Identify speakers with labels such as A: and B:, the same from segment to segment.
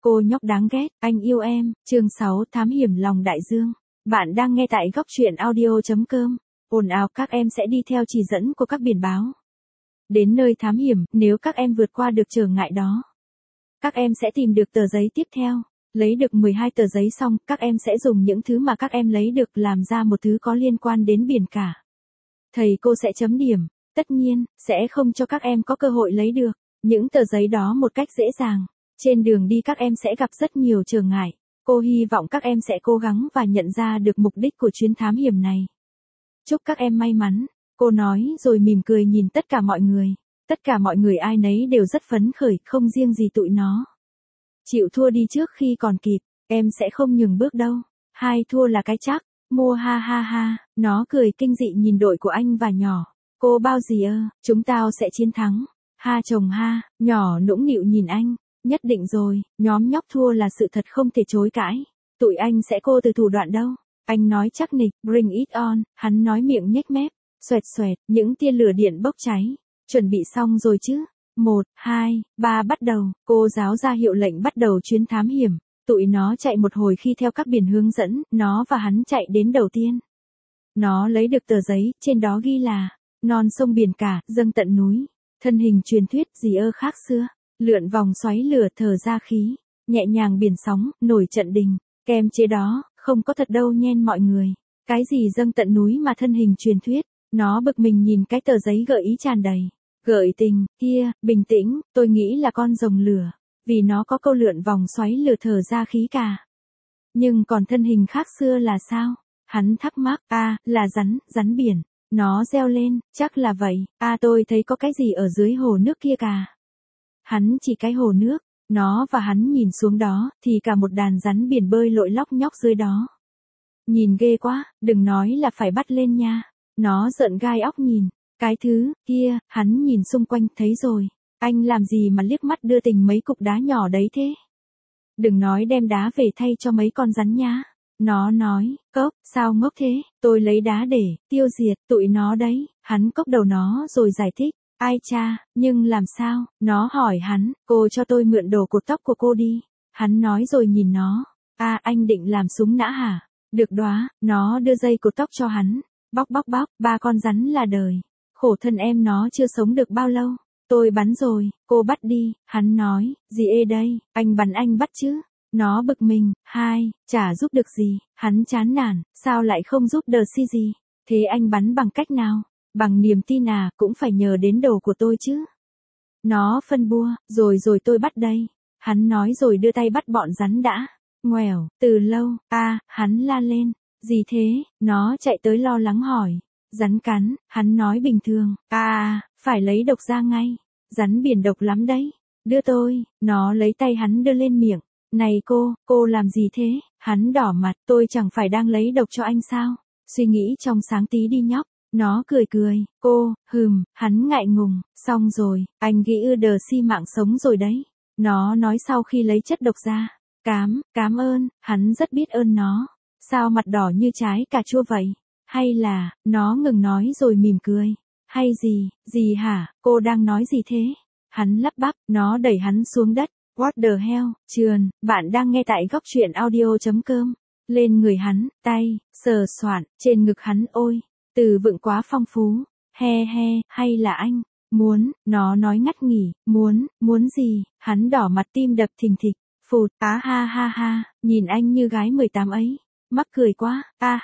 A: Cô nhóc đáng ghét, anh yêu em, chương 6 thám hiểm lòng đại dương. Bạn đang nghe tại góc truyện audio.com. Ồn ào các em sẽ đi theo chỉ dẫn của các biển báo. Đến nơi thám hiểm, nếu các em vượt qua được trở ngại đó, các em sẽ tìm được tờ giấy tiếp theo. Lấy được 12 tờ giấy xong, các em sẽ dùng những thứ mà các em lấy được làm ra một thứ có liên quan đến biển cả. Thầy cô sẽ chấm điểm, tất nhiên, sẽ không cho các em có cơ hội lấy được những tờ giấy đó một cách dễ dàng. Trên đường đi các em sẽ gặp rất nhiều trở ngại. Cô hy vọng các em sẽ cố gắng và nhận ra được mục đích của chuyến thám hiểm này. Chúc các em may mắn, cô nói rồi mỉm cười nhìn tất cả mọi người. Tất cả mọi người ai nấy đều rất phấn khởi, không riêng gì tụi nó. Chịu thua đi trước khi còn kịp, em sẽ không nhường bước đâu. Hai thua là cái chắc, mua ha ha ha, nó cười kinh dị nhìn đội của anh và nhỏ. Cô bao gì ơ, chúng tao sẽ chiến thắng. Ha chồng ha, nhỏ nũng nịu nhìn anh. Nhất định rồi, nhóm nhóc thua là sự thật không thể chối cãi. Tụi anh sẽ cô từ thủ đoạn đâu. Anh nói chắc nịch, bring it on, hắn nói miệng nhếch mép. Xoẹt xoẹt, những tia lửa điện bốc cháy. Chuẩn bị xong rồi chứ? 1, 2, 3 bắt đầu, cô giáo ra hiệu lệnh bắt đầu chuyến thám hiểm. Tụi nó chạy một hồi khi theo các biển hướng dẫn, nó và hắn chạy đến đầu tiên. Nó lấy được tờ giấy, trên đó ghi là, non sông biển cả, dâng tận núi. Thân hình truyền thuyết gì ơ khác xưa. Lượn vòng xoáy lửa thở ra khí, nhẹ nhàng biển sóng, nổi trận đình, kem chế đó, không có thật đâu nhen mọi người. Cái gì dâng tận núi mà thân hình truyền thuyết, nó bực mình nhìn cái tờ giấy gợi ý tràn đầy. Gợi tình, kia, bình tĩnh, tôi nghĩ là con rồng lửa, vì nó có câu lượn vòng xoáy lửa thở ra khí cả. Nhưng còn thân hình khác xưa là sao? Hắn thắc mắc, là rắn biển. Nó reo lên, chắc là vậy, tôi thấy có cái gì ở dưới hồ nước kia cả. Hắn chỉ cái hồ nước, nó và hắn nhìn xuống đó, thì cả một đàn rắn biển bơi lội lóc nhóc dưới đó. Nhìn ghê quá, đừng nói là phải bắt lên nha. Nó giận gai óc nhìn, cái thứ, kia, hắn nhìn xung quanh thấy rồi. Anh làm gì mà liếc mắt đưa tình mấy cục đá nhỏ đấy thế? Đừng nói đem đá về thay cho mấy con rắn nhá. Nó nói, cốc, sao ngốc thế, tôi lấy đá để tiêu diệt tụi nó đấy. Hắn cốc đầu nó rồi giải thích. Ai cha, nhưng làm sao? Nó hỏi hắn, cô cho tôi mượn đồ cột tóc của cô đi. Hắn nói rồi nhìn nó. Anh định làm súng nã hả? Được đoá, nó đưa dây cột tóc cho hắn. Bóc bóc bóc, 3 con rắn là đời. Khổ thân em nó chưa sống được bao lâu. Tôi bắn rồi, cô bắt đi. Hắn nói, gì ê đây, anh bắn anh bắt chứ. Nó bực mình, chả giúp được gì. Hắn chán nản, sao lại không giúp đờ si gì. Thế anh bắn bằng cách nào? Bằng niềm tin cũng phải nhờ đến đồ của tôi chứ. Nó phân bua, rồi tôi bắt đây. Hắn nói rồi đưa tay bắt bọn rắn đã. Ngoèo, từ lâu, hắn la lên. Gì thế, nó chạy tới lo lắng hỏi. Rắn cắn, hắn nói bình thường. Phải lấy độc ra ngay. Rắn biển độc lắm đấy. Đưa tôi, nó lấy tay hắn đưa lên miệng. Này cô làm gì thế? Hắn đỏ mặt, tôi chẳng phải đang lấy độc cho anh sao? Suy nghĩ trong sáng tí đi nhóc. Nó cười, cô, hắn ngại ngùng, xong rồi, anh ghi đờ si mạng sống rồi đấy. Nó nói sau khi lấy chất độc ra. Cám ơn, hắn rất biết ơn nó. Sao mặt đỏ như trái cà chua vậy? Hay là, nó ngừng nói rồi mỉm cười. Hay gì hả, cô đang nói gì thế? Hắn lắp bắp, nó đẩy hắn xuống đất. What the hell, Trườn, bạn đang nghe tại góc truyện audio.com. Lên người hắn, tay, sờ soạn, trên ngực hắn ôi. Từ vựng quá phong phú. He, hay là anh? Muốn, nó nói ngắt nghỉ, muốn gì? Hắn đỏ mặt tim đập thình thịch. Phụt, ha, nhìn anh như gái 18 ấy. Mắc cười quá,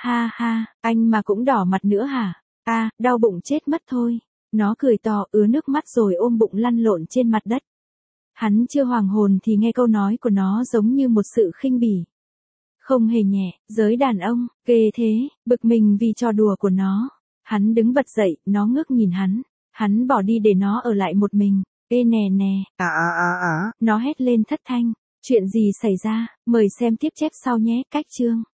A: ha, anh mà cũng đỏ mặt nữa hả? Đau bụng chết mất thôi. Nó cười to ứa nước mắt rồi ôm bụng lăn lộn trên mặt đất. Hắn chưa hoàng hồn thì nghe câu nói của nó giống như một sự khinh bỉ. Không hề nhẹ, giới đàn ông, ghê thế, bực mình vì trò đùa của nó. Hắn đứng bật dậy, nó ngước nhìn hắn. Hắn bỏ đi để nó ở lại một mình. Ê nè. Nó hét lên thất thanh. Chuyện gì xảy ra, mời xem tiếp chép sau nhé, cách chương.